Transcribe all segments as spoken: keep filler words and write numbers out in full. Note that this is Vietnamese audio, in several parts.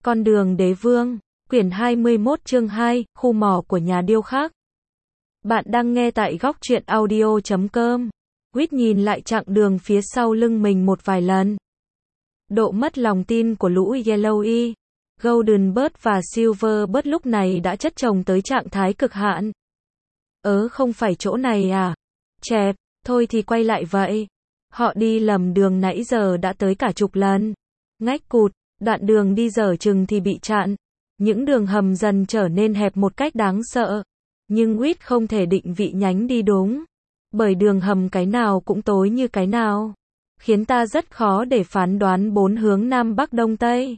Con đường đế vương, quyển hai mươi mốt chương hai, khu mỏ của nhà điêu khắc. Bạn đang nghe tại góc truyện audio chấm com. Quýt nhìn lại chặng đường phía sau lưng mình một vài lần. Độ mất lòng tin của lũ Yellowy, Golden Bird và Silver Bird lúc này đã chất chồng tới trạng thái cực hạn. Ớ không phải chỗ này à? Chẹp, thôi thì quay lại vậy. Họ đi lầm đường nãy giờ đã tới cả chục lần. Ngách cụt, đoạn đường đi dở chừng thì bị chặn. Những đường hầm dần trở nên hẹp một cách đáng sợ. Nhưng Quýt không thể định vị nhánh đi đúng. Bởi đường hầm cái nào cũng tối như cái nào. Khiến ta rất khó để phán đoán bốn hướng Nam Bắc Đông Tây.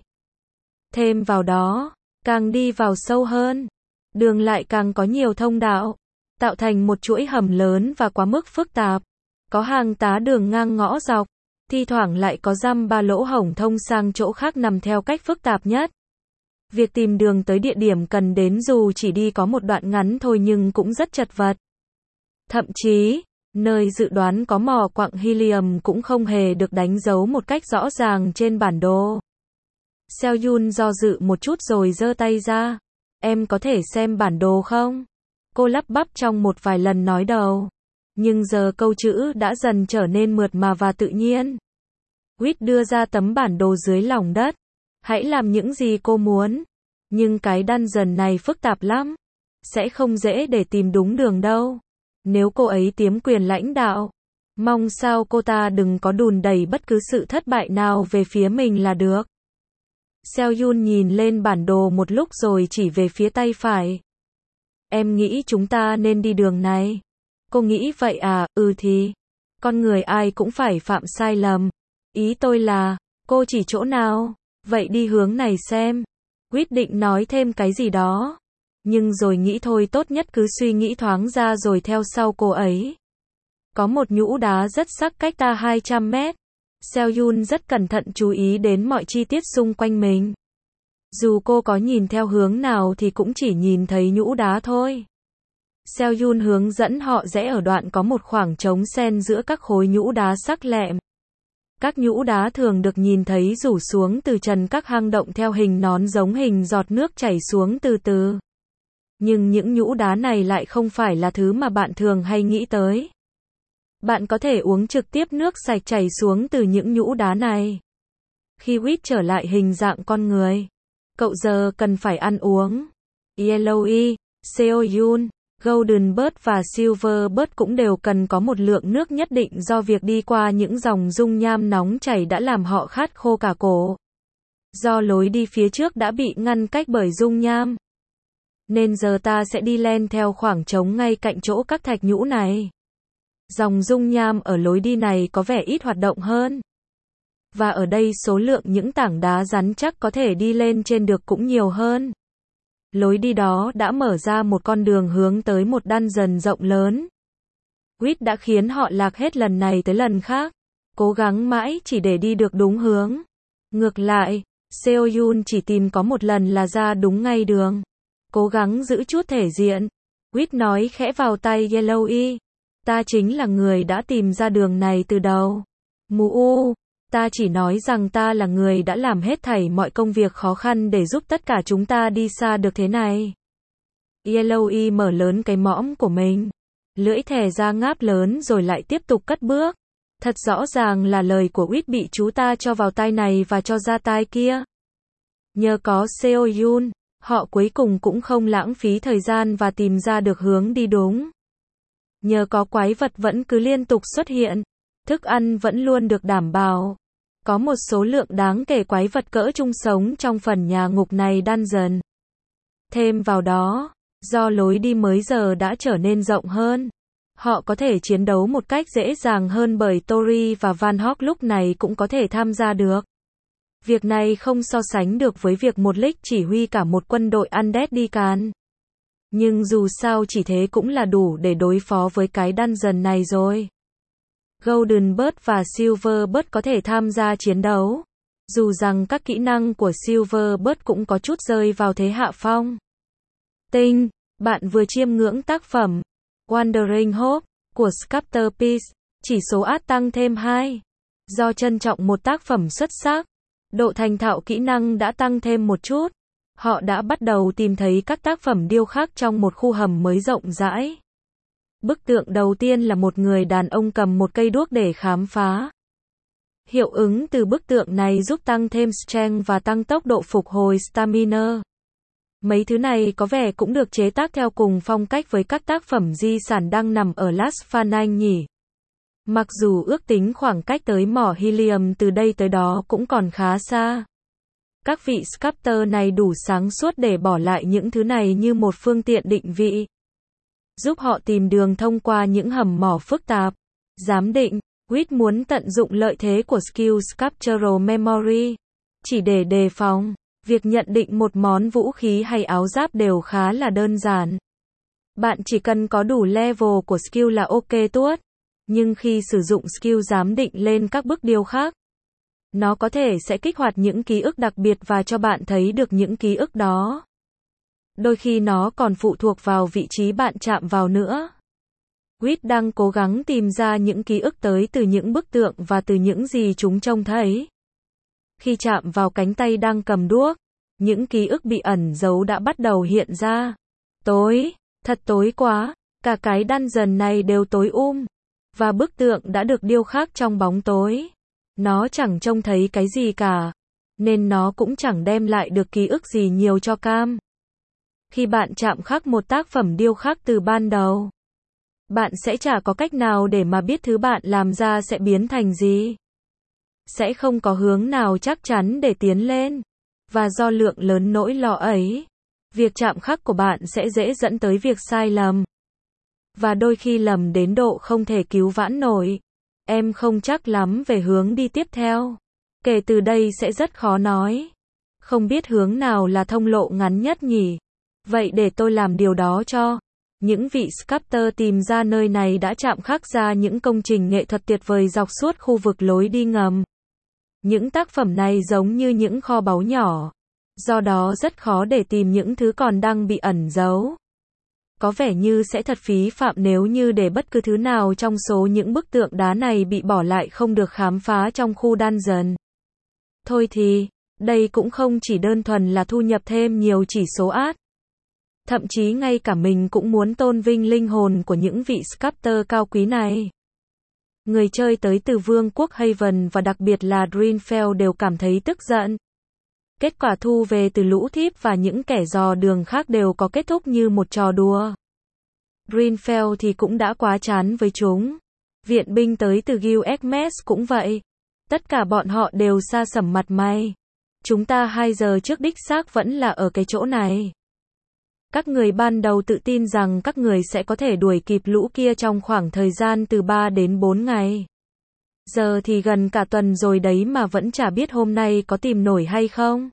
Thêm vào đó, càng đi vào sâu hơn, đường lại càng có nhiều thông đạo, tạo thành một chuỗi hầm lớn và quá mức phức tạp. Có hàng tá đường ngang ngõ dọc, thi thoảng lại có dăm ba lỗ hổng thông sang chỗ khác nằm theo cách phức tạp nhất. Việc tìm đường tới địa điểm cần đến dù chỉ đi có một đoạn ngắn thôi nhưng cũng rất chật vật. Thậm chí, nơi dự đoán có mỏ quặng helium cũng không hề được đánh dấu một cách rõ ràng trên bản đồ. Seo-yun do dự một chút rồi giơ tay ra. Em có thể xem bản đồ không? Cô lắp bắp trong một vài lần nói đầu. Nhưng giờ câu chữ đã dần trở nên mượt mà và tự nhiên. Quýt đưa ra tấm bản đồ dưới lòng đất. Hãy làm những gì cô muốn. Nhưng cái dungeon này phức tạp lắm. Sẽ không dễ để tìm đúng đường đâu. Nếu cô ấy tiếm quyền lãnh đạo, mong sao cô ta đừng có đùn đẩy bất cứ sự thất bại nào về phía mình là được. Seo-yun nhìn lên bản đồ một lúc rồi chỉ về phía tay phải. Em nghĩ chúng ta nên đi đường này. Cô nghĩ vậy à? Ừ thì. Con người ai cũng phải phạm sai lầm. Ý tôi là, cô chỉ chỗ nào? Vậy đi hướng này xem. Quyết định nói thêm cái gì đó. Nhưng rồi nghĩ thôi tốt nhất cứ suy nghĩ thoáng ra rồi theo sau cô ấy. Có một nhũ đá rất sắc cách ta hai trăm mét. Seo-yun rất cẩn thận chú ý đến mọi chi tiết xung quanh mình. Dù cô có nhìn theo hướng nào thì cũng chỉ nhìn thấy nhũ đá thôi. Seo-yun hướng dẫn họ rẽ ở đoạn có một khoảng trống xen giữa các khối nhũ đá sắc lẹm. Các nhũ đá thường được nhìn thấy rủ xuống từ trần các hang động theo hình nón giống hình giọt nước chảy xuống từ từ. Nhưng những nhũ đá này lại không phải là thứ mà bạn thường hay nghĩ tới. Bạn có thể uống trực tiếp nước sạch chảy xuống từ những nhũ đá này. Khi Quýt trở lại hình dạng con người, cậu giờ cần phải ăn uống. Yellowy, Seo-yun, Golden Bird và Silver Bird cũng đều cần có một lượng nước nhất định do việc đi qua những dòng dung nham nóng chảy đã làm họ khát khô cả cổ. Do lối đi phía trước đã bị ngăn cách bởi dung nham, nên giờ ta sẽ đi len theo khoảng trống ngay cạnh chỗ các thạch nhũ này. Dòng dung nham ở lối đi này có vẻ ít hoạt động hơn. Và ở đây số lượng những tảng đá rắn chắc có thể đi lên trên được cũng nhiều hơn. Lối đi đó đã mở ra một con đường hướng tới một dungeon rộng lớn. Quýt đã khiến họ lạc hết lần này tới lần khác. Cố gắng mãi chỉ để đi được đúng hướng. Ngược lại, Seo-yun chỉ tìm có một lần là ra đúng ngay đường. Cố gắng giữ chút thể diện. Quýt nói khẽ vào tay Yellowy. Ta chính là người đã tìm ra đường này từ đầu. Mù u, ta chỉ nói rằng ta là người đã làm hết thảy mọi công việc khó khăn để giúp tất cả chúng ta đi xa được thế này. Yellowy mở lớn cái mõm của mình. Lưỡi thè ra ngáp lớn rồi lại tiếp tục cất bước. Thật rõ ràng là lời của Quýt bị chú ta cho vào tai này và cho ra tai kia. Nhờ có Seo-yun, họ cuối cùng cũng không lãng phí thời gian và tìm ra được hướng đi đúng. Nhờ có quái vật vẫn cứ liên tục xuất hiện, thức ăn vẫn luôn được đảm bảo. Có một số lượng đáng kể quái vật cỡ trung sống trong phần nhà ngục này dungeon. Thêm vào đó, do lối đi mới giờ đã trở nên rộng hơn, họ có thể chiến đấu một cách dễ dàng hơn bởi Tori và Van Hok lúc này cũng có thể tham gia được. Việc này không so sánh được với việc một Lick chỉ huy cả một quân đội undead đi càn. Nhưng dù sao chỉ thế cũng là đủ để đối phó với cái dungeon này rồi. Golden Bird và Silver Bird có thể tham gia chiến đấu. Dù rằng các kỹ năng của Silver Bird cũng có chút rơi vào thế hạ phong. Tinh, bạn vừa chiêm ngưỡng tác phẩm Wandering Hope của Sculptor Peace, chỉ số át tăng thêm hai. Do trân trọng một tác phẩm xuất sắc, Độ thành thạo kỹ năng đã tăng thêm một chút. Họ đã bắt đầu tìm thấy các tác phẩm điêu khắc trong một khu hầm mới rộng rãi. Bức tượng đầu tiên là một người đàn ông cầm một cây đuốc để khám phá. Hiệu ứng từ bức tượng này giúp tăng thêm strength và tăng tốc độ phục hồi stamina. Mấy thứ này có vẻ cũng được chế tác theo cùng phong cách với các tác phẩm di sản đang nằm ở Las Phanang nhỉ. Mặc dù ước tính khoảng cách tới mỏ helium từ đây tới đó cũng còn khá xa. Các vị sculptor này đủ sáng suốt để bỏ lại những thứ này như một phương tiện định vị. Giúp họ tìm đường thông qua những hầm mỏ phức tạp. Giám định, Whit muốn tận dụng lợi thế của Skill Sculptural Memory. Chỉ để đề phòng, việc nhận định một món vũ khí hay áo giáp đều khá là đơn giản. Bạn chỉ cần có đủ level của skill là ok tuốt. Nhưng khi sử dụng skill giám định lên các bước điêu khắc, nó có thể sẽ kích hoạt những ký ức đặc biệt và cho bạn thấy được những ký ức đó. Đôi khi nó còn phụ thuộc vào vị trí bạn chạm vào nữa. Whit đang cố gắng tìm ra những ký ức tới từ những bức tượng và từ những gì chúng trông thấy. Khi chạm vào cánh tay đang cầm đuốc, những ký ức bị ẩn giấu đã bắt đầu hiện ra. Tối, thật tối quá, cả cái dungeon này đều tối um. Và bức tượng đã được điêu khắc trong bóng tối. Nó chẳng trông thấy cái gì cả, nên nó cũng chẳng đem lại được ký ức gì nhiều cho Cam. Khi bạn chạm khắc một tác phẩm điêu khắc từ ban đầu, bạn sẽ chả có cách nào để mà biết thứ bạn làm ra sẽ biến thành gì. Sẽ không có hướng nào chắc chắn để tiến lên. Và do lượng lớn nỗi lo ấy, việc chạm khắc của bạn sẽ dễ dẫn tới việc sai lầm. Và đôi khi lầm đến độ không thể cứu vãn nổi. Em không chắc lắm về hướng đi tiếp theo. Kể từ đây sẽ rất khó nói. Không biết hướng nào là thông lộ ngắn nhất nhỉ? Vậy để tôi làm điều đó cho. Những vị sculptor tìm ra nơi này đã chạm khắc ra những công trình nghệ thuật tuyệt vời dọc suốt khu vực lối đi ngầm. Những tác phẩm này giống như những kho báu nhỏ. Do đó rất khó để tìm những thứ còn đang bị ẩn giấu. Có vẻ như sẽ thật phí phạm nếu như để bất cứ thứ nào trong số những bức tượng đá này bị bỏ lại không được khám phá trong khu dungeon. Thôi thì, đây cũng không chỉ đơn thuần là thu nhập thêm nhiều chỉ số art. Thậm chí ngay cả mình cũng muốn tôn vinh linh hồn của những vị sculptor cao quý này. Người chơi tới từ Vương quốc Haven và đặc biệt là Dreamfell đều cảm thấy tức giận. Kết quả thu về từ lũ thiếp và những kẻ dò đường khác đều có kết thúc như một trò đùa. Dreamfell thì cũng đã quá chán với chúng. Viện binh tới từ Gilgamesh cũng vậy. Tất cả bọn họ đều sa sẩm mặt mày. Chúng ta hai giờ trước đích xác vẫn là ở cái chỗ này. Các người ban đầu tự tin rằng các người sẽ có thể đuổi kịp lũ kia trong khoảng thời gian từ ba đến bốn ngày. Giờ thì gần cả tuần rồi đấy mà vẫn chả biết hôm nay có tìm nổi hay không.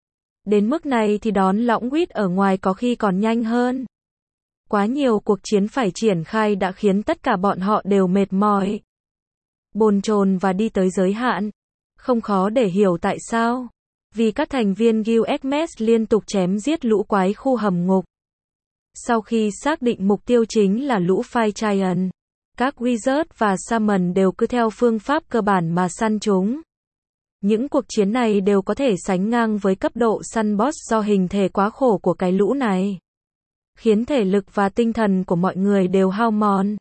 Đến mức này thì đón lõng Whit ở ngoài có khi còn nhanh hơn. Quá nhiều cuộc chiến phải triển khai đã khiến tất cả bọn họ đều mệt mỏi, bồn chồn và đi tới giới hạn. Không khó để hiểu tại sao. Vì các thành viên Gilgamesh liên tục chém giết lũ quái khu hầm ngục. Sau khi xác định mục tiêu chính là lũ Fire Giant, các Wizard và Shaman đều cứ theo phương pháp cơ bản mà săn chúng. Những cuộc chiến này đều có thể sánh ngang với cấp độ săn boss do hình thể quá khổ của cái lũ này, khiến thể lực và tinh thần của mọi người đều hao mòn.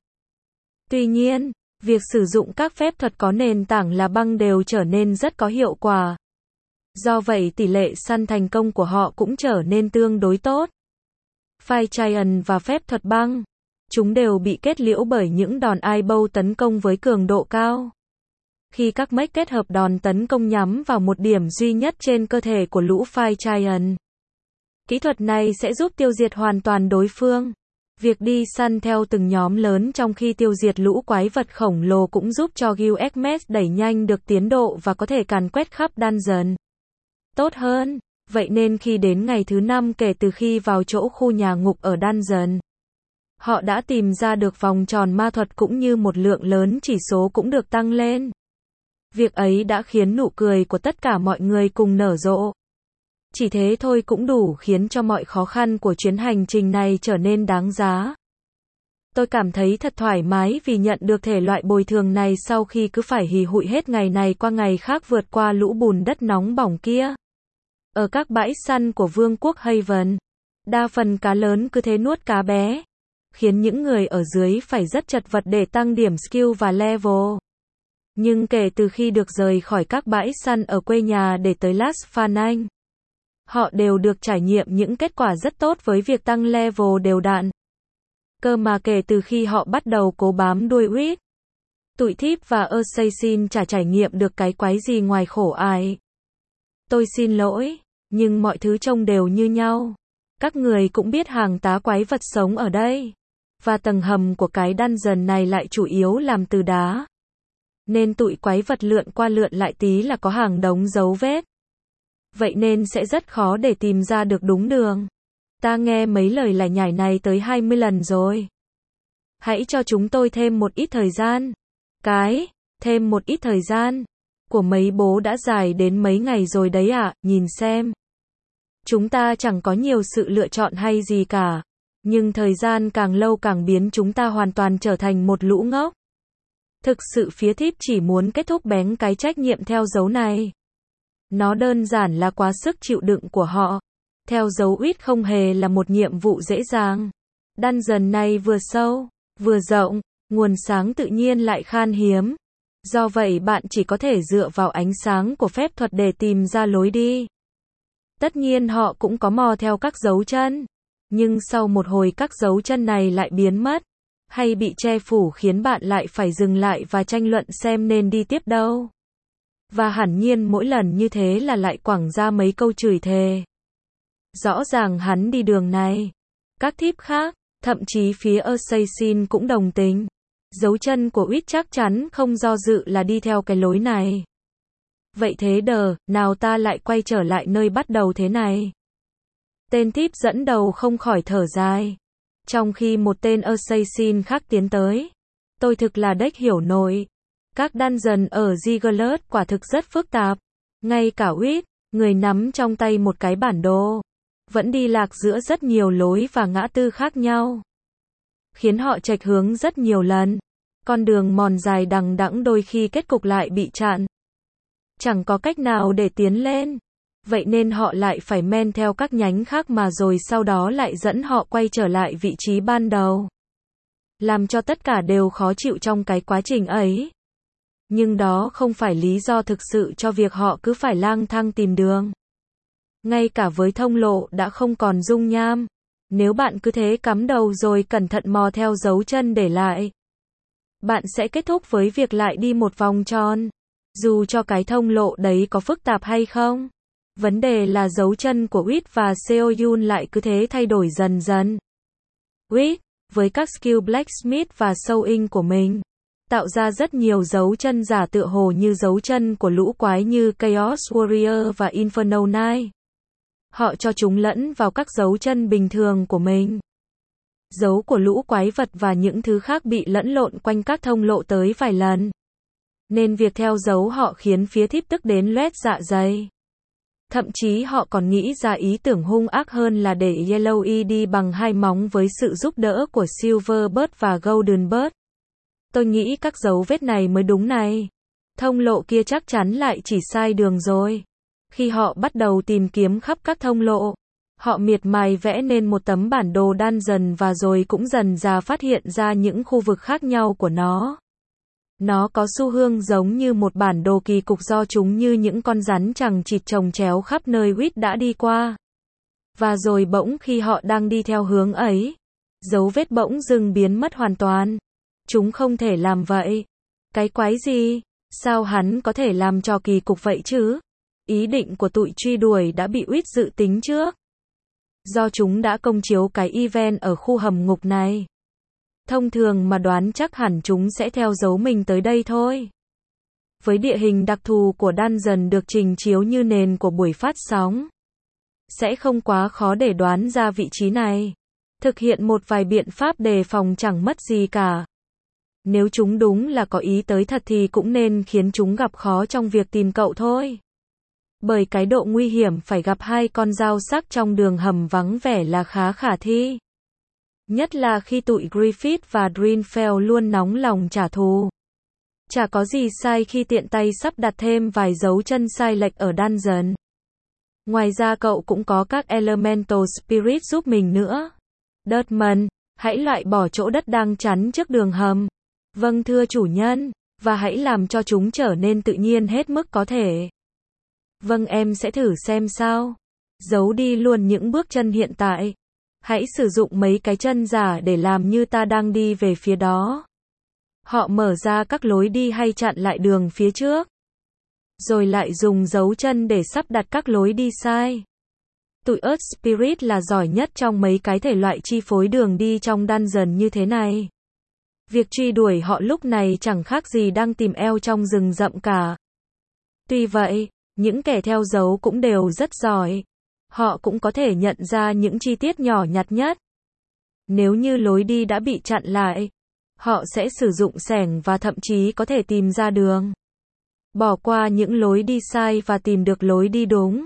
Tuy nhiên, việc sử dụng các phép thuật có nền tảng là băng đều trở nên rất có hiệu quả. Do vậy tỷ lệ săn thành công của họ cũng trở nên tương đối tốt. Fire Giant và phép thuật băng, chúng đều bị kết liễu bởi những đòn eyebow tấn công với cường độ cao. Khi các mech kết hợp đòn tấn công nhắm vào một điểm duy nhất trên cơ thể của lũ Fire Giant, kỹ thuật này sẽ giúp tiêu diệt hoàn toàn đối phương. Việc đi săn theo từng nhóm lớn trong khi tiêu diệt lũ quái vật khổng lồ cũng giúp cho Gilgamesh đẩy nhanh được tiến độ và có thể càn quét khắp dungeon tốt hơn. Vậy nên khi đến ngày thứ năm kể từ khi vào chỗ khu nhà ngục ở dungeon, họ đã tìm ra được vòng tròn ma thuật cũng như một lượng lớn chỉ số cũng được tăng lên. Việc ấy đã khiến nụ cười của tất cả mọi người cùng nở rộ. Chỉ thế thôi cũng đủ khiến cho mọi khó khăn của chuyến hành trình này trở nên đáng giá. Tôi cảm thấy thật thoải mái vì nhận được thể loại bồi thường này sau khi cứ phải hì hụi hết ngày này qua ngày khác vượt qua lũ bùn đất nóng bỏng kia. Ở các bãi săn của Vương quốc Haven, đa phần cá lớn cứ thế nuốt cá bé, khiến những người ở dưới phải rất chật vật để tăng điểm skill và level. Nhưng kể từ khi được rời khỏi các bãi săn ở quê nhà để tới Las Phanang, họ đều được trải nghiệm những kết quả rất tốt với việc tăng level đều đặn. Cơ mà kể từ khi họ bắt đầu cố bám đuôi Reed, tụi Thief và Assassin chả trải nghiệm được cái quái gì ngoài khổ ải. Tôi xin lỗi, nhưng mọi thứ trông đều như nhau. Các người cũng biết hàng tá quái vật sống ở đây. Và tầng hầm của cái dungeon này lại chủ yếu làm từ đá. Nên tụi quái vật lượn qua lượn lại tí là có hàng đống dấu vết. Vậy nên sẽ rất khó để tìm ra được đúng đường. Ta nghe mấy lời lải nhải này tới hai mươi lần rồi. Hãy cho chúng tôi thêm một ít thời gian. Cái, thêm một ít thời gian, của mấy bố đã dài đến mấy ngày rồi đấy ạ, à, nhìn xem. Chúng ta chẳng có nhiều sự lựa chọn hay gì cả. Nhưng thời gian càng lâu càng biến chúng ta hoàn toàn trở thành một lũ ngốc. Thực sự phía Thief chỉ muốn kết thúc bén cái trách nhiệm theo dấu này. Nó đơn giản là quá sức chịu đựng của họ. Theo dấu ít không hề là một nhiệm vụ dễ dàng. Dungeon này vừa sâu, vừa rộng, nguồn sáng tự nhiên lại khan hiếm. Do vậy bạn chỉ có thể dựa vào ánh sáng của phép thuật để tìm ra lối đi. Tất nhiên họ cũng có mò theo các dấu chân. Nhưng sau một hồi các dấu chân này lại biến mất, hay bị che phủ khiến bạn lại phải dừng lại và tranh luận xem nên đi tiếp đâu. Và hẳn nhiên mỗi lần như thế là lại quẳng ra mấy câu chửi thề. Rõ ràng hắn đi đường này. Các Thief khác, thậm chí phía Assassin cũng đồng tình. Dấu chân của Reed chắc chắn không do dự là đi theo cái lối này. Vậy thế đờ, nào ta lại quay trở lại nơi bắt đầu thế này. Tên Thief dẫn đầu không khỏi thở dài. Trong khi một tên Assassin khác tiến tới. Tôi thực là đếch hiểu nổi. Các dungeon ở Ziggler quả thực rất phức tạp. Ngay cả Reed, người nắm trong tay một cái bản đồ, vẫn đi lạc giữa rất nhiều lối và ngã tư khác nhau. Khiến họ chệch hướng rất nhiều lần. Con đường mòn dài đằng đẵng đôi khi kết cục lại bị chặn. Chẳng có cách nào để tiến lên. Vậy nên họ lại phải men theo các nhánh khác mà rồi sau đó lại dẫn họ quay trở lại vị trí ban đầu. Làm cho tất cả đều khó chịu trong cái quá trình ấy. Nhưng đó không phải lý do thực sự cho việc họ cứ phải lang thang tìm đường. Ngay cả với thông lộ đã không còn dung nham. Nếu bạn cứ thế cắm đầu rồi cẩn thận mò theo dấu chân để lại, bạn sẽ kết thúc với việc lại đi một vòng tròn. Dù cho cái thông lộ đấy có phức tạp hay không. Vấn đề là dấu chân của Reed và Seoyun lại cứ thế thay đổi dần dần. Reed, với các skill Blacksmith và Sewing của mình, tạo ra rất nhiều dấu chân giả tựa hồ như dấu chân của lũ quái như Chaos Warrior và Inferno Knight. Họ cho chúng lẫn vào các dấu chân bình thường của mình. Dấu của lũ quái vật và những thứ khác bị lẫn lộn quanh các thông lộ tới vài lần. Nên việc theo dấu họ khiến phía Thief tức đến loét dạ dày. Thậm chí họ còn nghĩ ra ý tưởng hung ác hơn là để Yellow E đi bằng hai móng với sự giúp đỡ của Silverbird và Goldenbird. Tôi nghĩ các dấu vết này mới đúng này. Thông lộ kia chắc chắn lại chỉ sai đường rồi. Khi họ bắt đầu tìm kiếm khắp các thông lộ, họ miệt mài vẽ nên một tấm bản đồ dungeon và rồi cũng dần dà phát hiện ra những khu vực khác nhau của nó. Nó có xu hướng giống như một bản đồ kỳ cục do chúng như những con rắn chằng chịt chồng chéo khắp nơi Reed đã đi qua. Và rồi bỗng khi họ đang đi theo hướng ấy, dấu vết bỗng dưng biến mất hoàn toàn. Chúng không thể làm vậy. Cái quái gì? Sao hắn có thể làm cho kỳ cục vậy chứ? Ý định của tụi truy đuổi đã bị Reed dự tính trước. Do chúng đã công chiếu cái event ở khu hầm ngục này. Thông thường mà đoán chắc hẳn chúng sẽ theo dấu mình tới đây thôi. Với địa hình đặc thù của dungeon được trình chiếu như nền của buổi phát sóng, sẽ không quá khó để đoán ra vị trí này. Thực hiện một vài biện pháp đề phòng chẳng mất gì cả. Nếu chúng đúng là có ý tới thật thì cũng nên khiến chúng gặp khó trong việc tìm cậu thôi. Bởi cái độ nguy hiểm phải gặp hai con dao sắc trong đường hầm vắng vẻ là khá khả thi. Nhất là khi tụi Griffith và Greenfell luôn nóng lòng trả thù. Chả có gì sai khi tiện tay sắp đặt thêm vài dấu chân sai lệch ở dungeon. Ngoài ra cậu cũng có các Elemental Spirit giúp mình nữa. Desmond, hãy loại bỏ chỗ đất đang chắn trước đường hầm. Vâng thưa chủ nhân, và hãy làm cho chúng trở nên tự nhiên hết mức có thể. Vâng em sẽ thử xem sao. Giấu đi luôn những bước chân hiện tại. Hãy sử dụng mấy cái chân giả để làm như ta đang đi về phía đó. Họ mở ra các lối đi hay chặn lại đường phía trước. Rồi lại dùng dấu chân để sắp đặt các lối đi sai. Tụi Earth Spirit là giỏi nhất trong mấy cái thể loại chi phối đường đi trong dungeon như thế này. Việc truy đuổi họ lúc này chẳng khác gì đang tìm eo trong rừng rậm cả. Tuy vậy, những kẻ theo dấu cũng đều rất giỏi. Họ cũng có thể nhận ra những chi tiết nhỏ nhặt nhất. Nếu như lối đi đã bị chặn lại, họ sẽ sử dụng xẻng và thậm chí có thể tìm ra đường. Bỏ qua những lối đi sai và tìm được lối đi đúng.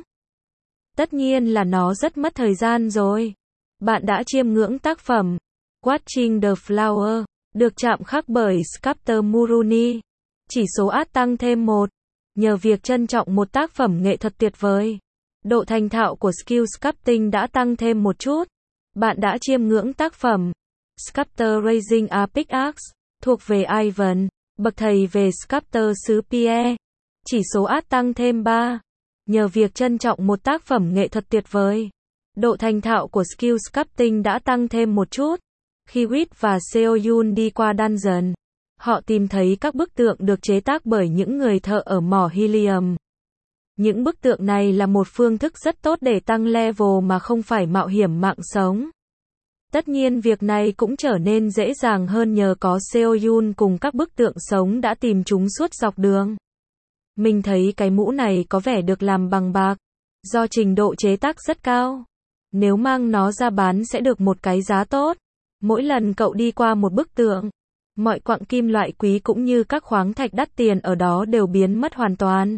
Tất nhiên là nó rất mất thời gian rồi. Bạn đã chiêm ngưỡng tác phẩm Watching the Flower, được chạm khắc bởi sculptor Muruni. Chỉ số art tăng thêm một. Nhờ việc trân trọng một tác phẩm nghệ thuật tuyệt vời, độ thành thạo của skill sculpting đã tăng thêm một chút. Bạn đã chiêm ngưỡng tác phẩm Sculptor Raising a Pickaxe, thuộc về Ivan, bậc thầy về sculptor xứ Pierre. Chỉ số art tăng thêm ba. Nhờ việc trân trọng một tác phẩm nghệ thuật tuyệt vời, độ thành thạo của skill sculpting đã tăng thêm một chút. Khi Wit và Seoyun đi qua dungeon, họ tìm thấy các bức tượng được chế tác bởi những người thợ ở mỏ helium. Những bức tượng này là một phương thức rất tốt để tăng level mà không phải mạo hiểm mạng sống. Tất nhiên việc này cũng trở nên dễ dàng hơn nhờ có Seoyun cùng các bức tượng sống đã tìm chúng suốt dọc đường. Mình thấy cái mũ này có vẻ được làm bằng bạc, do trình độ chế tác rất cao. Nếu mang nó ra bán sẽ được một cái giá tốt. Mỗi lần cậu đi qua một bức tượng, mọi quặng kim loại quý cũng như các khoáng thạch đắt tiền ở đó đều biến mất hoàn toàn.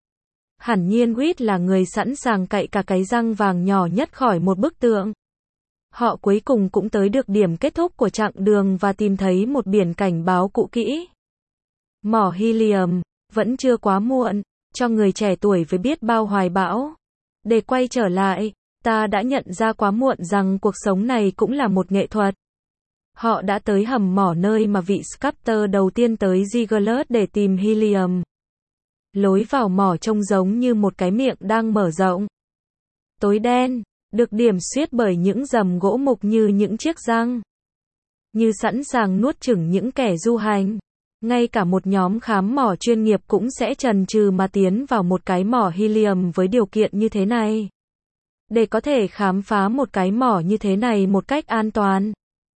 Hẳn nhiên Wit là người sẵn sàng cạy cả cái răng vàng nhỏ nhất khỏi một bức tượng. Họ cuối cùng cũng tới được điểm kết thúc của chặng đường và tìm thấy một biển cảnh báo cũ kỹ. Mỏ helium, vẫn chưa quá muộn, cho người trẻ tuổi với biết bao hoài bão. Để quay trở lại, ta đã nhận ra quá muộn rằng cuộc sống này cũng là một nghệ thuật. Họ đã tới hầm mỏ nơi mà vị sculptor đầu tiên tới Ziggler để tìm helium. Lối vào mỏ trông giống như một cái miệng đang mở rộng. Tối đen, được điểm xuyết bởi những rầm gỗ mục như những chiếc răng. Như sẵn sàng nuốt chửng những kẻ du hành. Ngay cả một nhóm khám mỏ chuyên nghiệp cũng sẽ chần chừ mà tiến vào một cái mỏ helium với điều kiện như thế này. Để có thể khám phá một cái mỏ như thế này một cách an toàn,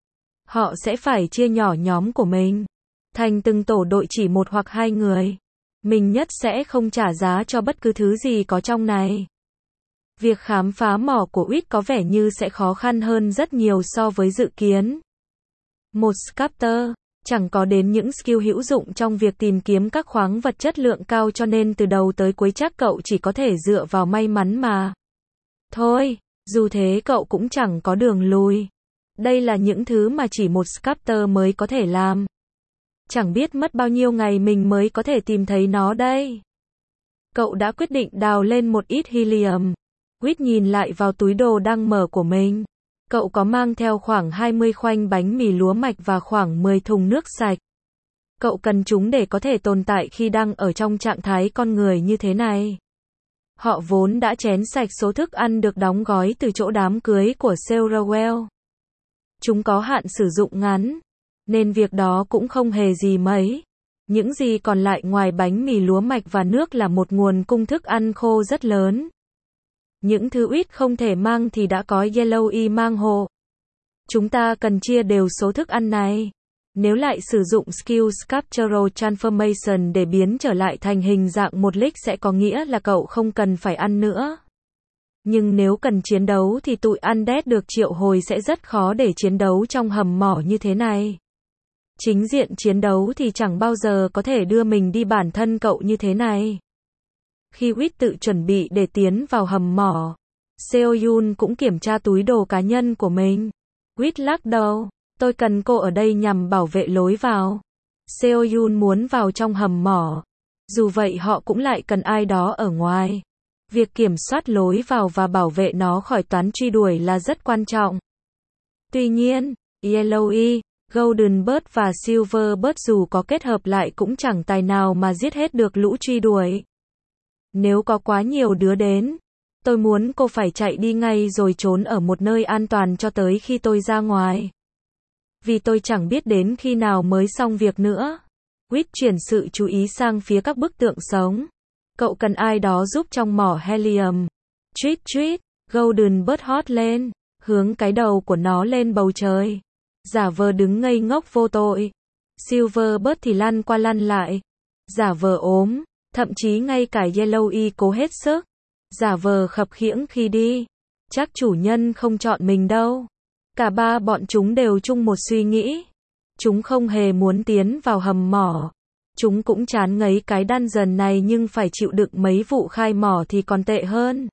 họ sẽ phải chia nhỏ nhóm của mình thành từng tổ đội chỉ một hoặc hai người. Mình nhất sẽ không trả giá cho bất cứ thứ gì có trong này. Việc khám phá mỏ của Wit có vẻ như sẽ khó khăn hơn rất nhiều so với dự kiến. Một sculptor chẳng có đến những skill hữu dụng trong việc tìm kiếm các khoáng vật chất lượng cao, cho nên từ đầu tới cuối chắc cậu chỉ có thể dựa vào may mắn mà. Thôi, dù thế cậu cũng chẳng có đường lùi. Đây là những thứ mà chỉ một sculptor mới có thể làm. Chẳng biết mất bao nhiêu ngày mình mới có thể tìm thấy nó đây. Cậu đã quyết định đào lên một ít helium. Wit nhìn lại vào túi đồ đang mở của mình. Cậu có mang theo khoảng hai mươi khoanh bánh mì lúa mạch và khoảng mười thùng nước sạch. Cậu cần chúng để có thể tồn tại khi đang ở trong trạng thái con người như thế này. Họ vốn đã chén sạch số thức ăn được đóng gói từ chỗ đám cưới của Seorwell. Chúng có hạn sử dụng ngắn, nên việc đó cũng không hề gì mấy. Những gì còn lại ngoài bánh mì lúa mạch và nước là một nguồn cung thức ăn khô rất lớn. Những thứ Wit không thể mang thì đã có Yellowy mang hộ. Chúng ta cần chia đều số thức ăn này. Nếu lại sử dụng skill Sculptural Transformation để biến trở lại thành hình dạng một lick sẽ có nghĩa là cậu không cần phải ăn nữa. Nhưng nếu cần chiến đấu thì tụi Undead được triệu hồi sẽ rất khó để chiến đấu trong hầm mỏ như thế này. Chính diện chiến đấu thì chẳng bao giờ có thể đưa mình đi bản thân cậu như thế này. Khi Wit tự chuẩn bị để tiến vào hầm mỏ, Seoyun cũng kiểm tra túi đồ cá nhân của mình. Quýt lắc đầu. Tôi cần cô ở đây nhằm bảo vệ lối vào. Seoyun muốn vào trong hầm mỏ. Dù vậy họ cũng lại cần ai đó ở ngoài. Việc kiểm soát lối vào và bảo vệ nó khỏi toán truy đuổi là rất quan trọng. Tuy nhiên, Yellowy, Goldenbird và Silverbird dù có kết hợp lại cũng chẳng tài nào mà giết hết được lũ truy đuổi. Nếu có quá nhiều đứa đến, tôi muốn cô phải chạy đi ngay rồi trốn ở một nơi an toàn cho tới khi tôi ra ngoài. Vì tôi chẳng biết đến khi nào mới xong việc nữa. Quýt chuyển sự chú ý sang phía các bức tượng sống. Cậu cần ai đó giúp trong mỏ helium. Tweet tweet, Goldenbird hót lên, hướng cái đầu của nó lên bầu trời. Giả vờ đứng ngây ngốc vô tội. Silverbird thì lăn qua lăn lại. Giả vờ ốm, thậm chí ngay cả Yellowy cố hết sức. Giả vờ khập khiễng khi đi. Chắc chủ nhân không chọn mình đâu. Cả ba bọn chúng đều chung một suy nghĩ. Chúng không hề muốn tiến vào hầm mỏ. Chúng cũng chán ngấy cái dungeon này nhưng phải chịu đựng mấy vụ khai mỏ thì còn tệ hơn.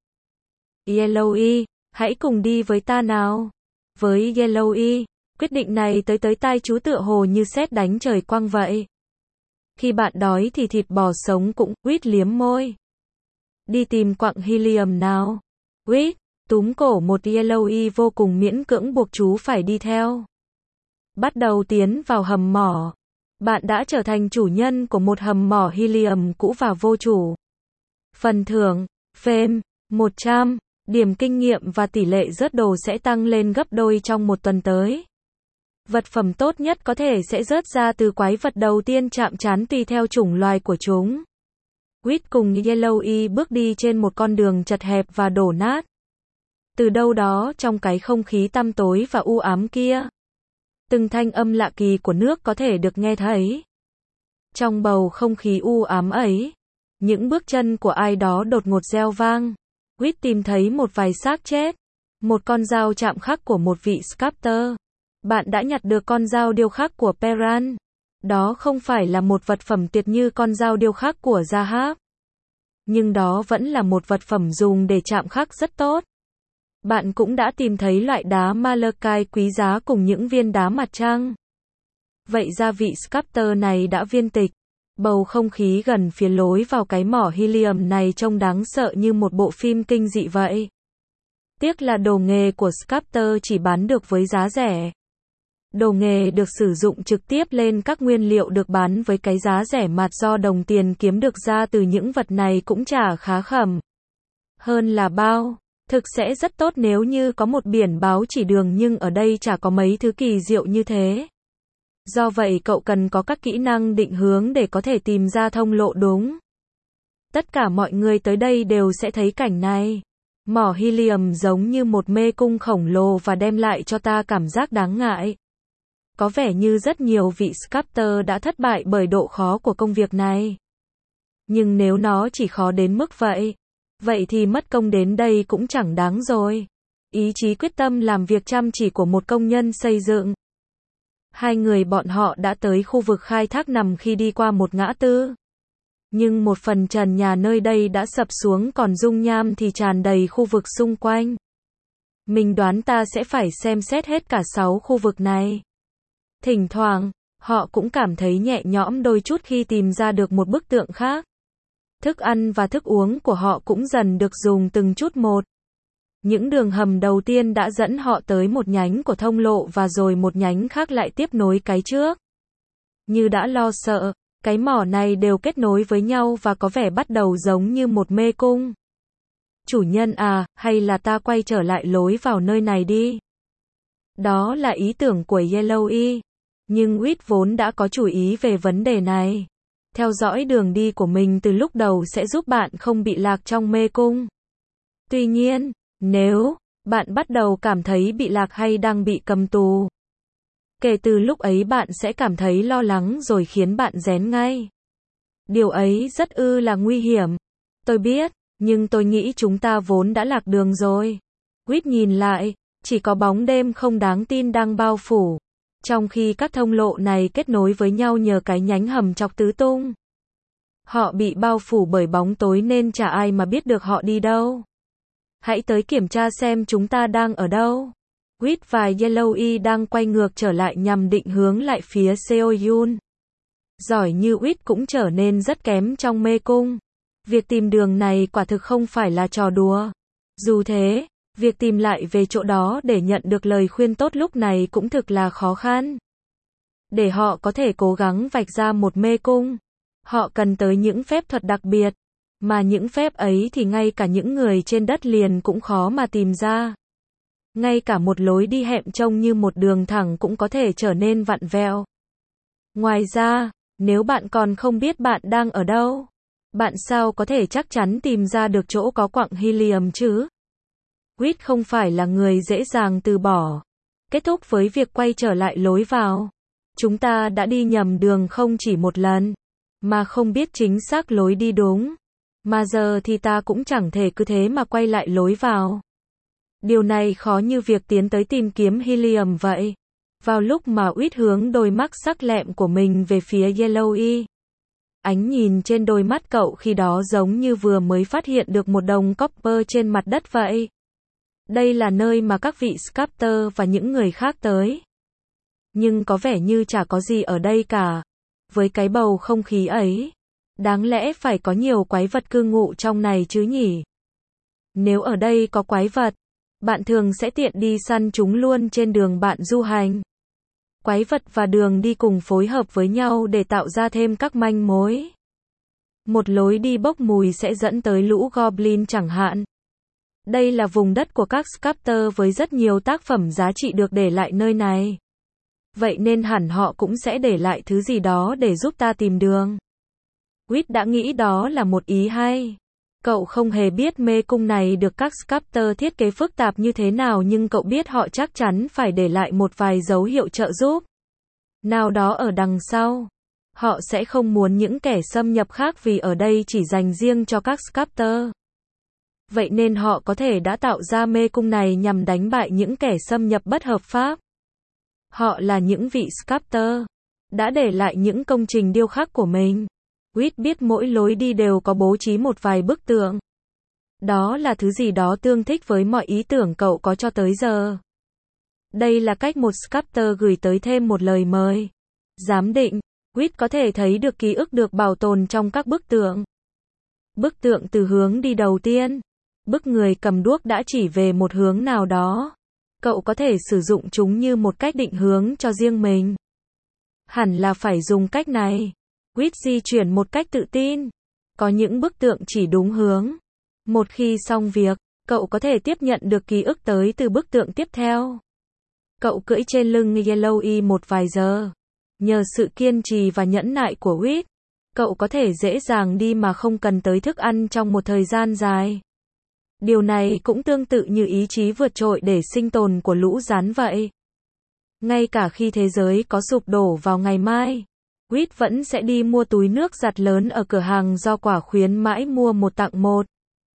Yellowy, hãy cùng đi với ta nào. Với Yellowy, quyết định này tới tới tai chú tựa hồ như sét đánh trời quang vậy. Khi bạn đói thì thịt bò sống cũng, Quýt liếm môi. Đi tìm quặng helium nào. Quýt túm cổ một Yellowy vô cùng miễn cưỡng buộc chú phải đi theo. Bắt đầu tiến vào hầm mỏ. Bạn đã trở thành chủ nhân của một hầm mỏ helium cũ và vô chủ. Phần thưởng, Fame, một trăm, điểm kinh nghiệm và tỷ lệ rớt đồ sẽ tăng lên gấp đôi trong một tuần tới. Vật phẩm tốt nhất có thể sẽ rớt ra từ quái vật đầu tiên chạm trán tùy theo chủng loài của chúng. Quýt cùng Yellowy bước đi trên một con đường chật hẹp và đổ nát. Từ đâu đó trong cái không khí tăm tối và u ám kia, từng thanh âm lạ kỳ của nước có thể được nghe thấy. Trong bầu không khí u ám ấy, những bước chân của ai đó đột ngột reo vang. Quýt tìm thấy một vài xác chết, một con dao chạm khắc của một vị sculptor. Bạn đã nhặt được con dao điêu khắc của Perran. Đó không phải là một vật phẩm tuyệt như con dao điêu khắc của Zahab. Nhưng đó vẫn là một vật phẩm dùng để chạm khắc rất tốt. Bạn cũng đã tìm thấy loại đá malachite quý giá cùng những viên đá mặt trăng. Vậy ra vị sculptor này đã viên tịch. Bầu không khí gần phía lối vào cái mỏ helium này trông đáng sợ như một bộ phim kinh dị vậy. Tiếc là đồ nghề của sculptor chỉ bán được với giá rẻ. Đồ nghề được sử dụng trực tiếp lên các nguyên liệu được bán với cái giá rẻ mạt do đồng tiền kiếm được ra từ những vật này cũng chả khá khẩm. Hơn là bao. Thực sẽ rất tốt nếu như có một biển báo chỉ đường nhưng ở đây chả có mấy thứ kỳ diệu như thế. Do vậy cậu cần có các kỹ năng định hướng để có thể tìm ra thông lộ đúng. Tất cả mọi người tới đây đều sẽ thấy cảnh này. Mỏ helium giống như một mê cung khổng lồ và đem lại cho ta cảm giác đáng ngại. Có vẻ như rất nhiều vị sculptor đã thất bại bởi độ khó của công việc này. Nhưng nếu nó chỉ khó đến mức vậy, vậy thì mất công đến đây cũng chẳng đáng rồi. Ý chí quyết tâm làm việc chăm chỉ của một công nhân xây dựng. Hai người bọn họ đã tới khu vực khai thác nằm khi đi qua một ngã tư. Nhưng một phần trần nhà nơi đây đã sập xuống còn dung nham thì tràn đầy khu vực xung quanh. Mình đoán ta sẽ phải xem xét hết cả sáu khu vực này. Thỉnh thoảng, họ cũng cảm thấy nhẹ nhõm đôi chút khi tìm ra được một bức tượng khác. Thức ăn và thức uống của họ cũng dần được dùng từng chút một. Những đường hầm đầu tiên đã dẫn họ tới một nhánh của thông lộ và rồi một nhánh khác lại tiếp nối cái trước. Như đã lo sợ, cái mỏ này đều kết nối với nhau và có vẻ bắt đầu giống như một mê cung. Chủ nhân à, hay là ta quay trở lại lối vào nơi này đi. Đó là ý tưởng của Yellowy. Nhưng Quýt vốn đã có chủ ý về vấn đề này. Theo dõi đường đi của mình từ lúc đầu sẽ giúp bạn không bị lạc trong mê cung. Tuy nhiên, nếu bạn bắt đầu cảm thấy bị lạc hay đang bị cầm tù, kể từ lúc ấy bạn sẽ cảm thấy lo lắng rồi khiến bạn rén ngay. Điều ấy rất ư là nguy hiểm. Tôi biết, nhưng tôi nghĩ chúng ta vốn đã lạc đường rồi. Quýt nhìn lại, chỉ có bóng đêm không đáng tin đang bao phủ. Trong khi các thông lộ này kết nối với nhau nhờ cái nhánh hầm chọc tứ tung. Họ bị bao phủ bởi bóng tối nên chả ai mà biết được họ đi đâu. Hãy tới kiểm tra xem chúng ta đang ở đâu. Quýt và Yellowy đang quay ngược trở lại nhằm định hướng lại phía Seoul. Giỏi như Quýt cũng trở nên rất kém trong mê cung. Việc tìm đường này quả thực không phải là trò đùa. Dù thế, việc tìm lại về chỗ đó để nhận được lời khuyên tốt lúc này cũng thực là khó khăn. Để họ có thể cố gắng vạch ra một mê cung, họ cần tới những phép thuật đặc biệt, mà những phép ấy thì ngay cả những người trên đất liền cũng khó mà tìm ra. Ngay cả một lối đi hẹp trông như một đường thẳng cũng có thể trở nên vặn vẹo. Ngoài ra, nếu bạn còn không biết bạn đang ở đâu, bạn sao có thể chắc chắn tìm ra được chỗ có quặng helium chứ? Quýt không phải là người dễ dàng từ bỏ. Kết thúc với việc quay trở lại lối vào. Chúng ta đã đi nhầm đường không chỉ một lần, mà không biết chính xác lối đi đúng. Mà giờ thì ta cũng chẳng thể cứ thế mà quay lại lối vào. Điều này khó như việc tiến tới tìm kiếm helium vậy. Vào lúc mà Quýt hướng đôi mắt sắc lẹm của mình về phía Yellowy, ánh nhìn trên đôi mắt cậu khi đó giống như vừa mới phát hiện được một đồng copper trên mặt đất vậy. Đây là nơi mà các vị Sculptor và những người khác tới. Nhưng có vẻ như chả có gì ở đây cả. Với cái bầu không khí ấy, đáng lẽ phải có nhiều quái vật cư ngụ trong này chứ nhỉ? Nếu ở đây có quái vật, bạn thường sẽ tiện đi săn chúng luôn trên đường bạn du hành. Quái vật và đường đi cùng phối hợp với nhau để tạo ra thêm các manh mối. Một lối đi bốc mùi sẽ dẫn tới lũ Goblin chẳng hạn. Đây là vùng đất của các Sculptor với rất nhiều tác phẩm giá trị được để lại nơi này. Vậy nên hẳn họ cũng sẽ để lại thứ gì đó để giúp ta tìm đường. Quýt đã nghĩ đó là một ý hay. Cậu không hề biết mê cung này được các Sculptor thiết kế phức tạp như thế nào, nhưng cậu biết họ chắc chắn phải để lại một vài dấu hiệu trợ giúp nào đó ở đằng sau. Họ sẽ không muốn những kẻ xâm nhập khác vì ở đây chỉ dành riêng cho các Sculptor. Vậy nên họ có thể đã tạo ra mê cung này nhằm đánh bại những kẻ xâm nhập bất hợp pháp. Họ là những vị Sculptor đã để lại những công trình điêu khắc của mình. Quýt biết mỗi lối đi đều có bố trí một vài bức tượng. Đó là thứ gì đó tương thích với mọi ý tưởng cậu có cho tới giờ. Đây là cách một Sculptor gửi tới thêm một lời mời. Giám định, Quýt có thể thấy được ký ức được bảo tồn trong các bức tượng. Bức tượng từ hướng đi đầu tiên. Bức người cầm đuốc đã chỉ về một hướng nào đó. Cậu có thể sử dụng chúng như một cách định hướng cho riêng mình. Hẳn là phải dùng cách này. Quýt di chuyển một cách tự tin. Có những bức tượng chỉ đúng hướng. Một khi xong việc, cậu có thể tiếp nhận được ký ức tới từ bức tượng tiếp theo. Cậu cưỡi trên lưng Yellowy một vài giờ. Nhờ sự kiên trì và nhẫn nại của Quýt, cậu có thể dễ dàng đi mà không cần tới thức ăn trong một thời gian dài. Điều này cũng tương tự như ý chí vượt trội để sinh tồn của lũ rắn vậy. Ngay cả khi thế giới có sụp đổ vào ngày mai, Quýt vẫn sẽ đi mua túi nước giặt lớn ở cửa hàng do quả khuyến mãi mua một tặng một.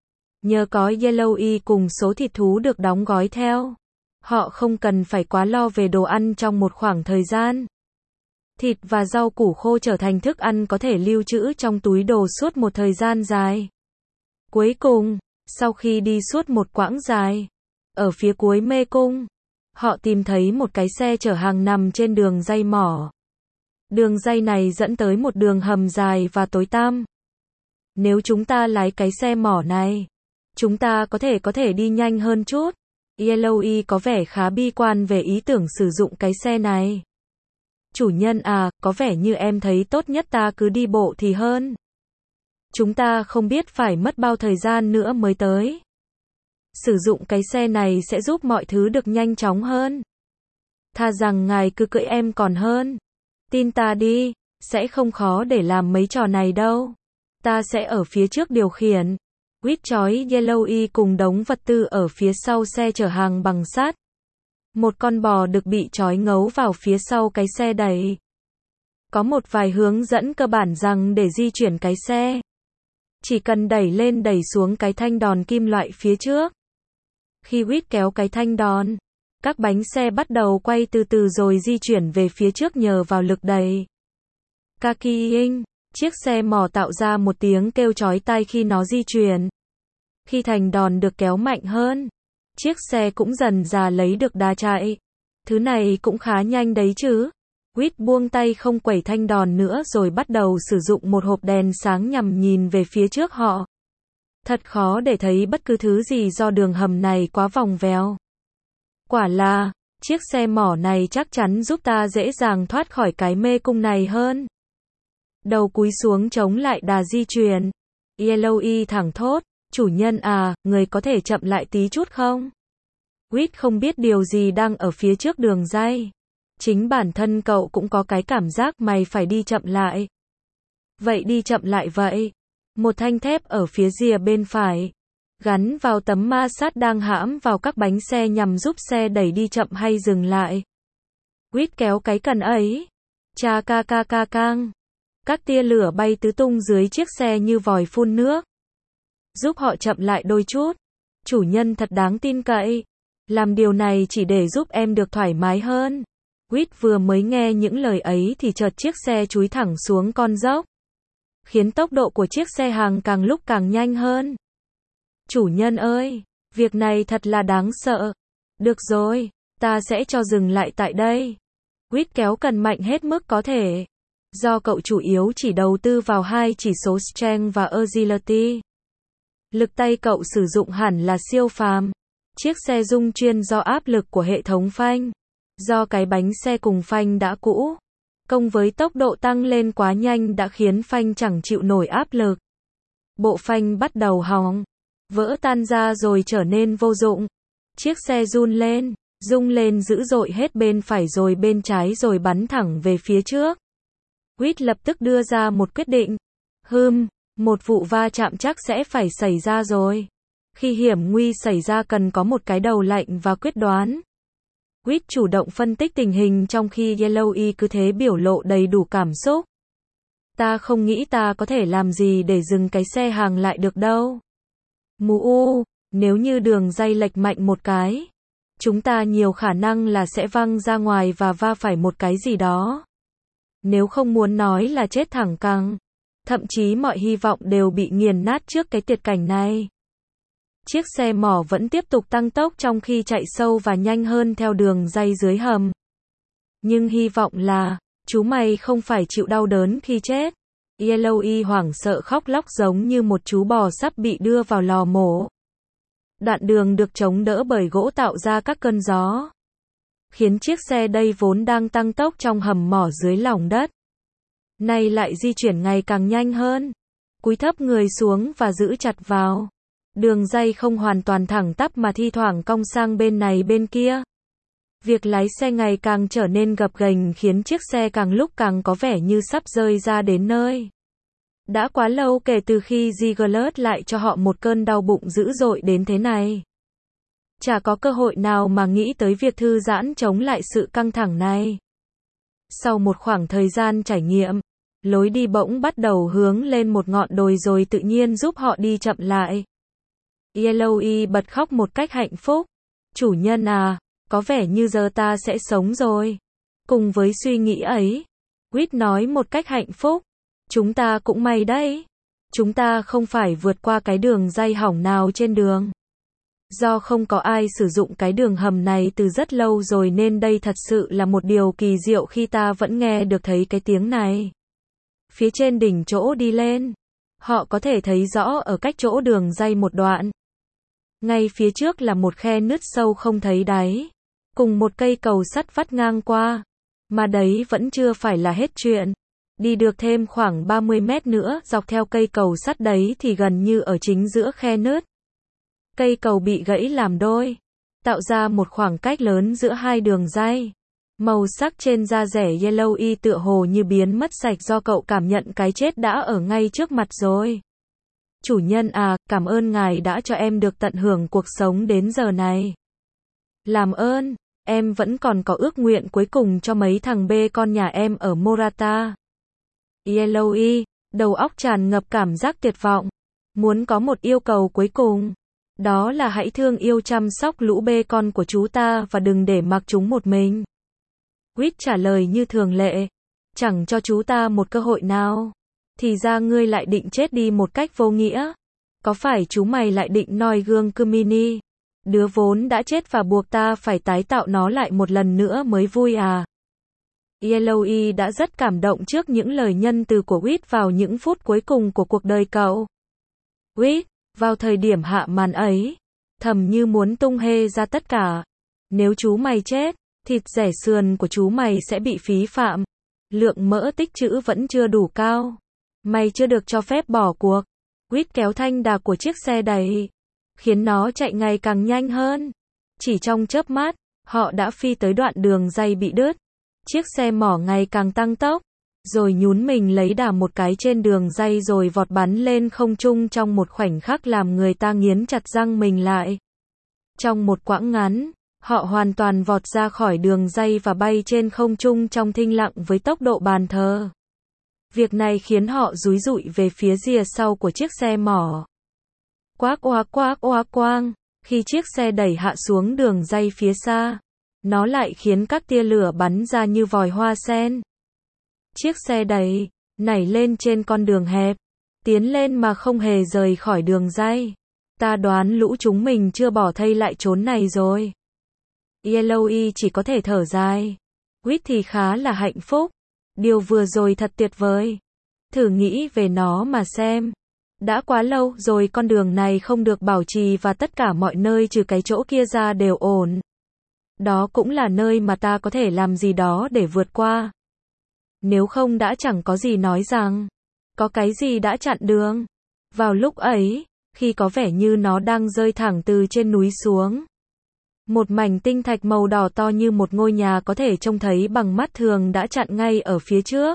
Nhờ có Yellowy cùng số thịt thú được đóng gói theo, họ không cần phải quá lo về đồ ăn trong một khoảng thời gian. Thịt và rau củ khô trở thành thức ăn có thể lưu trữ trong túi đồ suốt một thời gian dài. Cuối cùng, sau khi đi suốt một quãng dài, ở phía cuối mê cung, họ tìm thấy một cái xe chở hàng nằm trên đường ray mỏ. Đường ray này dẫn tới một đường hầm dài và tối tăm. Nếu chúng ta lái cái xe mỏ này, chúng ta có thể có thể đi nhanh hơn chút. Yellowy có vẻ khá bi quan về ý tưởng sử dụng cái xe này. Chủ nhân à, có vẻ như em thấy tốt nhất ta cứ đi bộ thì hơn. Chúng ta không biết phải mất bao thời gian nữa mới tới. Sử dụng cái xe này sẽ giúp mọi thứ được nhanh chóng hơn. Thà rằng ngài cứ cưỡi em còn hơn. Tin ta đi, sẽ không khó để làm mấy trò này đâu. Ta sẽ ở phía trước điều khiển. Quýt trói Yellowy cùng đống vật tư ở phía sau xe chở hàng bằng sắt. Một con bò được bị trói ngấu vào phía sau cái xe đẩy. Có một vài hướng dẫn cơ bản rằng để di chuyển cái xe, chỉ cần đẩy lên đẩy xuống cái thanh đòn kim loại phía trước. Khi Quýt kéo cái thanh đòn, các bánh xe bắt đầu quay từ từ rồi di chuyển về phía trước nhờ vào lực đẩy. Kakiing, chiếc xe mỏ tạo ra một tiếng kêu chói tai khi nó di chuyển. Khi thành đòn được kéo mạnh hơn, Chiếc xe cũng dần dà lấy được đà chạy. Thứ này cũng khá nhanh đấy chứ. Quýt buông tay không quẩy thanh đòn nữa rồi bắt đầu sử dụng một hộp đèn sáng nhằm nhìn về phía trước họ. Thật khó để thấy bất cứ thứ gì do đường hầm này quá vòng vèo. Quả là, chiếc xe mỏ này chắc chắn giúp ta dễ dàng thoát khỏi cái mê cung này hơn. Đầu cúi xuống chống lại đà di chuyển. Yellowy thẳng thốt, chủ nhân à, người có thể chậm lại tí chút không? Quýt không biết điều gì đang ở phía trước đường ray. Chính bản thân cậu cũng có cái cảm giác mày phải đi chậm lại. Vậy đi chậm lại vậy. Một thanh thép ở phía rìa bên phải, gắn vào tấm ma sát đang hãm vào các bánh xe nhằm giúp xe đẩy đi chậm hay dừng lại. Quýt kéo cái cần ấy. Cha ca ca ca cang. Các tia lửa bay tứ tung dưới chiếc xe như vòi phun nước. Giúp họ chậm lại đôi chút. Chủ nhân thật đáng tin cậy. Làm điều này chỉ để giúp em được thoải mái hơn. Quýt vừa mới nghe những lời ấy thì chợt chiếc xe chúi thẳng xuống con dốc, khiến tốc độ của chiếc xe hàng càng lúc càng nhanh hơn. Chủ nhân ơi, việc này thật là đáng sợ. Được rồi, ta sẽ cho dừng lại tại đây. Quýt kéo cần mạnh hết mức có thể. Do cậu chủ yếu chỉ đầu tư vào hai chỉ số Strength và Agility. Lực tay cậu sử dụng hẳn là siêu phàm. Chiếc xe rung chuyên do áp lực của hệ thống phanh. Do cái bánh xe cùng phanh đã cũ, cộng với tốc độ tăng lên quá nhanh đã khiến phanh chẳng chịu nổi áp lực. Bộ phanh bắt đầu hỏng, vỡ tan ra rồi trở nên vô dụng. Chiếc xe run lên, rung lên dữ dội hết bên phải rồi bên trái rồi bắn thẳng về phía trước. Quýt lập tức đưa ra một quyết định. Hừm, một vụ va chạm chắc sẽ phải xảy ra rồi. Khi hiểm nguy xảy ra cần có một cái đầu lạnh và quyết đoán. Quýt chủ động phân tích tình hình trong khi Yellowy cứ thế biểu lộ đầy đủ cảm xúc. Ta không nghĩ ta có thể làm gì để dừng cái xe hàng lại được đâu. Mù u, nếu như đường ray lệch mạnh một cái, chúng ta nhiều khả năng là sẽ văng ra ngoài và va phải một cái gì đó. Nếu không muốn nói là chết thẳng cẳng. Thậm chí mọi hy vọng đều bị nghiền nát trước cái tuyệt cảnh này. Chiếc xe mỏ vẫn tiếp tục tăng tốc trong khi chạy sâu và nhanh hơn theo đường ray dưới hầm. Nhưng hy vọng là, chú mày không phải chịu đau đớn khi chết. Yellowy hoảng sợ khóc lóc giống như một chú bò sắp bị đưa vào lò mổ. Đoạn đường được chống đỡ bởi gỗ tạo ra các cơn gió, khiến chiếc xe đây vốn đang tăng tốc trong hầm mỏ dưới lòng đất, nay lại di chuyển ngày càng nhanh hơn. Cúi thấp người xuống và giữ chặt vào. Đường ray không hoàn toàn thẳng tắp mà thi thoảng cong sang bên này bên kia. Việc lái xe ngày càng trở nên gập ghềnh khiến chiếc xe càng lúc càng có vẻ như sắp rơi ra đến nơi. Đã quá lâu kể từ khi Ziegler lại cho họ một cơn đau bụng dữ dội đến thế này. Chả có cơ hội nào mà nghĩ tới việc thư giãn chống lại sự căng thẳng này. Sau một khoảng thời gian trải nghiệm, lối đi bỗng bắt đầu hướng lên một ngọn đồi rồi tự nhiên giúp họ đi chậm lại. Yellowy bật khóc một cách hạnh phúc. Chủ nhân à, có vẻ như giờ ta sẽ sống rồi. Cùng với suy nghĩ ấy, Quýt nói một cách hạnh phúc. Chúng ta cũng may đấy. Chúng ta không phải vượt qua cái đường ray hỏng nào trên đường. Do không có ai sử dụng cái đường hầm này từ rất lâu rồi nên đây thật sự là một điều kỳ diệu khi ta vẫn nghe được thấy cái tiếng này. Phía trên đỉnh chỗ đi lên, họ có thể thấy rõ ở cách chỗ đường ray một đoạn. Ngay phía trước là một khe nứt sâu không thấy đáy, cùng một cây cầu sắt vắt ngang qua. Mà đấy vẫn chưa phải là hết chuyện. Đi được thêm khoảng ba mươi mét nữa dọc theo cây cầu sắt đấy thì gần như ở chính giữa khe nứt, cây cầu bị gãy làm đôi, tạo ra một khoảng cách lớn giữa hai đường ray. Màu sắc trên da rẻ Yellowy tựa hồ như biến mất sạch do cậu cảm nhận cái chết đã ở ngay trước mặt rồi. Chủ nhân à, cảm ơn ngài đã cho em được tận hưởng cuộc sống đến giờ này. Làm ơn, em vẫn còn có ước nguyện cuối cùng cho mấy thằng bê con nhà em ở Morata. Yellowy, đầu óc tràn ngập cảm giác tuyệt vọng. Muốn có một yêu cầu cuối cùng. Đó là hãy thương yêu chăm sóc lũ bê con của chú ta và đừng để mặc chúng một mình. Quýt trả lời như thường lệ. Chẳng cho chú ta một cơ hội nào. Thì ra ngươi lại định chết đi một cách vô nghĩa. Có phải chú mày lại định noi gương Kumini? Đứa vốn đã chết và buộc ta phải tái tạo nó lại một lần nữa mới vui à. Yellowy đã rất cảm động trước những lời nhân từ của Whit vào những phút cuối cùng của cuộc đời cậu. Whit, vào thời điểm hạ màn ấy, thầm như muốn tung hê ra tất cả. Nếu chú mày chết, thịt rẻ sườn của chú mày sẽ bị phí phạm. Lượng mỡ tích trữ vẫn chưa đủ cao. Mày chưa được cho phép bỏ cuộc. Whit kéo thanh đà của chiếc xe đẩy, khiến nó chạy ngày càng nhanh hơn. Chỉ trong chớp mắt, họ đã phi tới đoạn đường ray bị đứt. Chiếc xe mỏ ngày càng tăng tốc, rồi nhún mình lấy đà một cái trên đường ray rồi vọt bắn lên không trung trong một khoảnh khắc làm người ta nghiến chặt răng mình lại. Trong một quãng ngắn, họ hoàn toàn vọt ra khỏi đường ray và bay trên không trung trong thinh lặng với tốc độ bàn thờ. Việc này khiến họ dúi dụi về phía rìa sau của chiếc xe mỏ. Quác oác quác oác quang, khi chiếc xe đẩy hạ xuống đường ray phía xa, nó lại khiến các tia lửa bắn ra như vòi hoa sen. Chiếc xe đẩy nảy lên trên con đường hẹp, tiến lên mà không hề rời khỏi đường ray. Ta đoán lũ chúng mình chưa bỏ thây lại chốn này rồi. Yellowy chỉ có thể thở dài. Whit thì khá là hạnh phúc. Điều vừa rồi thật tuyệt vời. Thử nghĩ về nó mà xem. Đã quá lâu rồi con đường này không được bảo trì và tất cả mọi nơi trừ cái chỗ kia ra đều ổn. Đó cũng là nơi mà ta có thể làm gì đó để vượt qua. Nếu không đã chẳng có gì nói rằng có cái gì đã chặn đường. Vào lúc ấy, khi có vẻ như nó đang rơi thẳng từ trên núi xuống, một mảnh tinh thạch màu đỏ to như một ngôi nhà có thể trông thấy bằng mắt thường đã chặn ngay ở phía trước.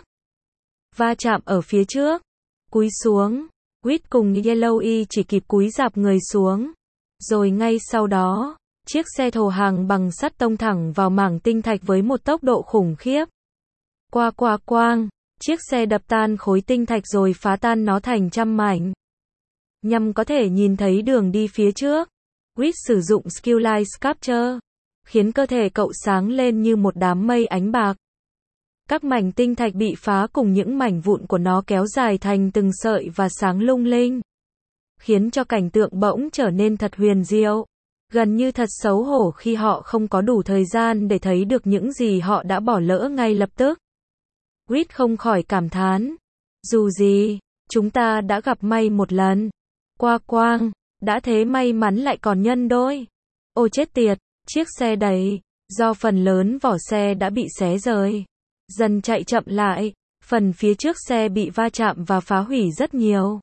Va chạm ở phía trước. Cúi xuống. Whit cùng Yellowy chỉ kịp cúi rạp người xuống. Rồi ngay sau đó, chiếc xe thồ hàng bằng sắt tông thẳng vào mảng tinh thạch với một tốc độ khủng khiếp. Qua qua quang, chiếc xe đập tan khối tinh thạch rồi phá tan nó thành trăm mảnh. Nhằm có thể nhìn thấy đường đi phía trước, Whit sử dụng Skill Light Sculpture, khiến cơ thể cậu sáng lên như một đám mây ánh bạc. Các mảnh tinh thạch bị phá cùng những mảnh vụn của nó kéo dài thành từng sợi và sáng lung linh, khiến cho cảnh tượng bỗng trở nên thật huyền diệu, gần như thật xấu hổ khi họ không có đủ thời gian để thấy được những gì họ đã bỏ lỡ ngay lập tức. Whit không khỏi cảm thán, dù gì, chúng ta đã gặp may một lần. Qua quang, đã thế may mắn lại còn nhân đôi. Ôi chết tiệt, chiếc xe đẩy, do phần lớn vỏ xe đã bị xé rời, dần chạy chậm lại, phần phía trước xe bị va chạm và phá hủy rất nhiều.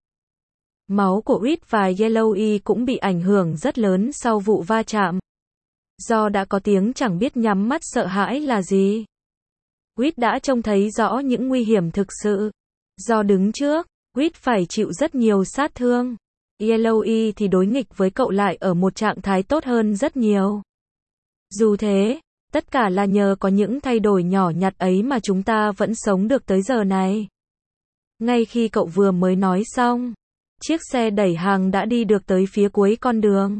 Máu của Whit và Yellowy cũng bị ảnh hưởng rất lớn sau vụ va chạm. Do đã có tiếng chẳng biết nhắm mắt sợ hãi là gì. Whit đã trông thấy rõ những nguy hiểm thực sự. Do đứng trước, Whit phải chịu rất nhiều sát thương. Yellowy thì đối nghịch với cậu lại ở một trạng thái tốt hơn rất nhiều. Dù thế, tất cả là nhờ có những thay đổi nhỏ nhặt ấy mà chúng ta vẫn sống được tới giờ này. Ngay khi cậu vừa mới nói xong, chiếc xe đẩy hàng đã đi được tới phía cuối con đường.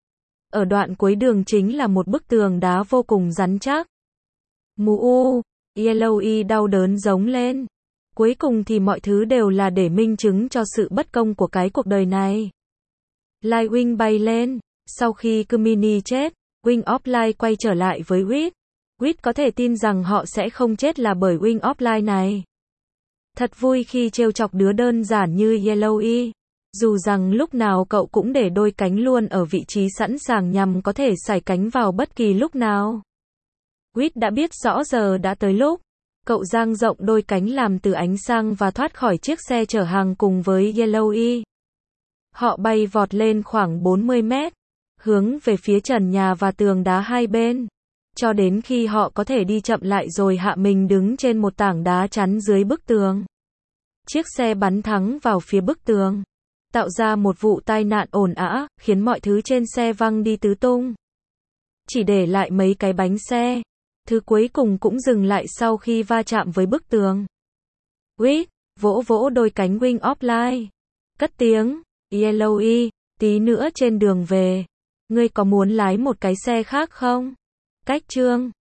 Ở đoạn cuối đường chính là một bức tường đá vô cùng rắn chắc. Mù u, Yellowy đau đớn giống lên. Cuối cùng thì mọi thứ đều là để minh chứng cho sự bất công của cái cuộc đời này. Lightwing bay lên. Sau khi Kumini chết, Wing of Light quay trở lại với Whit. Whit có thể tin rằng họ sẽ không chết là bởi Wing of Light này. Thật vui khi trêu chọc đứa đơn giản như Yellowy. Dù rằng lúc nào cậu cũng để đôi cánh luôn ở vị trí sẵn sàng nhằm có thể sải cánh vào bất kỳ lúc nào. Whit đã biết rõ giờ đã tới lúc. Cậu dang rộng đôi cánh làm từ ánh sáng và thoát khỏi chiếc xe chở hàng cùng với Yellowy. Họ bay vọt lên khoảng bốn mươi mét, hướng về phía trần nhà và tường đá hai bên, cho đến khi họ có thể đi chậm lại rồi hạ mình đứng trên một tảng đá chắn dưới bức tường. Chiếc xe bắn thẳng vào phía bức tường, tạo ra một vụ tai nạn ồn ào, khiến mọi thứ trên xe văng đi tứ tung. Chỉ để lại mấy cái bánh xe. Thứ cuối cùng cũng dừng lại sau khi va chạm với bức tường. Whit vỗ vỗ đôi cánh Wing of Light. Cất tiếng, Yellowy, tí nữa trên đường về, ngươi có muốn lái một cái xe khác không? Cách chương